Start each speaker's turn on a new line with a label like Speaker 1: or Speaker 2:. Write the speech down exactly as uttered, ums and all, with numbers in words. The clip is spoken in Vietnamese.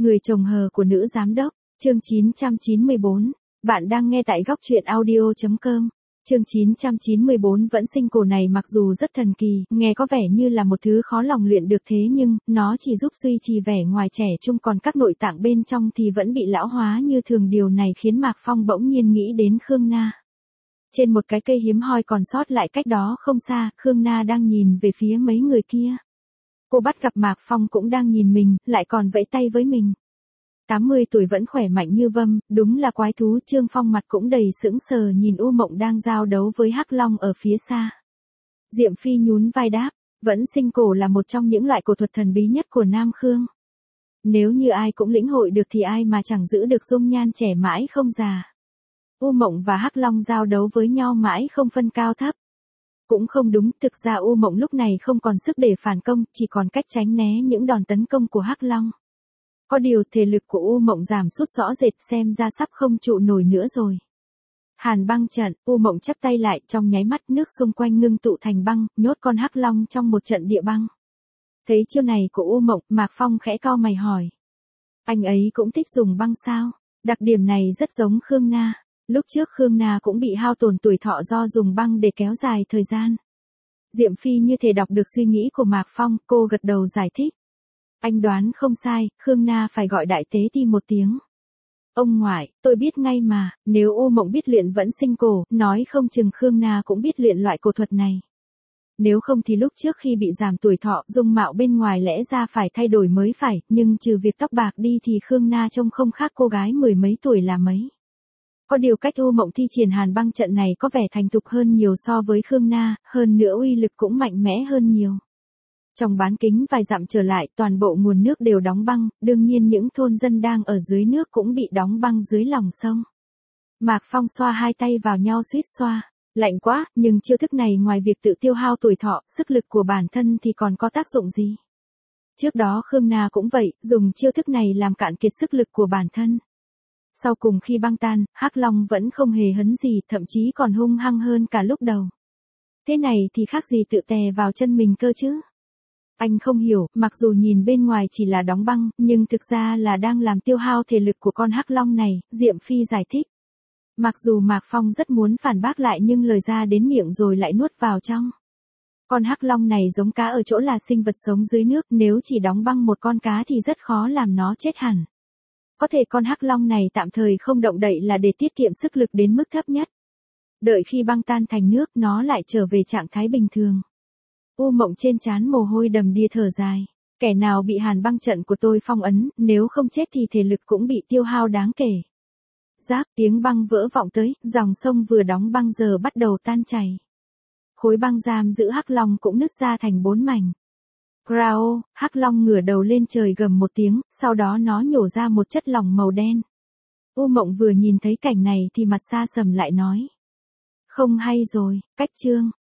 Speaker 1: Người chồng hờ của nữ giám đốc, chương chín trăm chín mươi bốn. Bạn đang nghe tại góc truyện audio chấm com. Chương chín trăm chín mươi bốn vẫn sinh cổ này mặc dù rất thần kỳ, nghe có vẻ như là một thứ khó lòng luyện được thế nhưng, nó chỉ giúp duy trì vẻ ngoài trẻ trung còn các nội tạng bên trong thì vẫn bị lão hóa như thường. Điều này khiến Mạc Phong bỗng nhiên nghĩ đến Khương Na. Trên một cái cây hiếm hoi còn sót lại cách đó không xa, Khương Na đang nhìn về phía mấy người kia. Cô bắt gặp Mạc Phong cũng đang nhìn mình, lại còn vẫy tay với mình. tám mươi tuổi vẫn khỏe mạnh như vâm, đúng là quái thú. Trương Phong mặt cũng đầy sững sờ nhìn U Mộng đang giao đấu với Hắc Long ở phía xa. Diệm Phi nhún vai đáp, vẫn sinh cổ là một trong những loại cổ thuật thần bí nhất của Nam Khương. Nếu như ai cũng lĩnh hội được thì ai mà chẳng giữ được dung nhan trẻ mãi không già. U Mộng và Hắc Long giao đấu với nhau mãi không phân cao thấp. Cũng không đúng, thực ra U Mộng lúc này không còn sức để phản công, chỉ còn cách tránh né những đòn tấn công của Hắc Long. Có điều thể lực của U Mộng giảm sút rõ rệt, xem ra sắp không trụ nổi nữa rồi. Hàn băng trận, U Mộng chắp tay lại, trong nháy mắt nước xung quanh ngưng tụ thành băng, nhốt con Hắc Long trong một trận địa băng. Thấy chiêu này của U Mộng, Mạc Phong khẽ cau mày hỏi. Anh ấy cũng thích dùng băng sao? Đặc điểm này rất giống Khương Na. Lúc trước Khương Na cũng bị hao tổn tuổi thọ do dùng băng để kéo dài thời gian. Diệm Phi như thể đọc được suy nghĩ của Mạc Phong, cô gật đầu giải thích. Anh đoán không sai, Khương Na phải gọi đại tế ti một tiếng. Ông ngoại, tôi biết ngay mà, nếu U Mộng biết luyện vẫn sinh cổ, nói không chừng Khương Na cũng biết luyện loại cổ thuật này. Nếu không thì lúc trước khi bị giảm tuổi thọ, dung mạo bên ngoài lẽ ra phải thay đổi mới phải, nhưng trừ việc tóc bạc đi thì Khương Na trông không khác cô gái mười mấy tuổi là mấy. Có điều cách U Mộng thi triển hàn băng trận này có vẻ thành thục hơn nhiều so với Khương Na, hơn nữa uy lực cũng mạnh mẽ hơn nhiều. Trong bán kính vài dặm trở lại, toàn bộ nguồn nước đều đóng băng, đương nhiên những thôn dân đang ở dưới nước cũng bị đóng băng dưới lòng sông. Mạc Phong xoa hai tay vào nhau suýt xoa, lạnh quá, nhưng chiêu thức này ngoài việc tự tiêu hao tuổi thọ, sức lực của bản thân thì còn có tác dụng gì? Trước đó Khương Na cũng vậy, dùng chiêu thức này làm cạn kiệt sức lực của bản thân. Sau cùng khi băng tan, Hắc Long vẫn không hề hấn gì, thậm chí còn hung hăng hơn cả lúc đầu. Thế này thì khác gì tự tè vào chân mình cơ chứ? Anh không hiểu, mặc dù nhìn bên ngoài chỉ là đóng băng, nhưng thực ra là đang làm tiêu hao thể lực của con Hắc Long này, Diệm Phi giải thích. Mặc dù Mạc Phong rất muốn phản bác lại nhưng lời ra đến miệng rồi lại nuốt vào trong. Con Hắc Long này giống cá ở chỗ là sinh vật sống dưới nước, nếu chỉ đóng băng một con cá thì rất khó làm nó chết hẳn. Có thể con Hắc Long này tạm thời không động đậy là để tiết kiệm sức lực đến mức thấp nhất. Đợi khi băng tan thành nước nó lại trở về trạng thái bình thường. U Mộng trên trán mồ hôi đầm đìa thở dài. Kẻ nào bị hàn băng trận của tôi phong ấn, nếu không chết thì thể lực cũng bị tiêu hao đáng kể. Rác, tiếng băng vỡ vọng tới, dòng sông vừa đóng băng giờ bắt đầu tan chảy. Khối băng giam giữ Hắc Long cũng nứt ra thành bốn mảnh. Grao, Hắc Long ngửa đầu lên trời gầm một tiếng, sau đó nó nhổ ra một chất lỏng màu đen. U Mộng vừa nhìn thấy cảnh này thì mặt xa sầm lại nói. Không hay rồi, cách chương.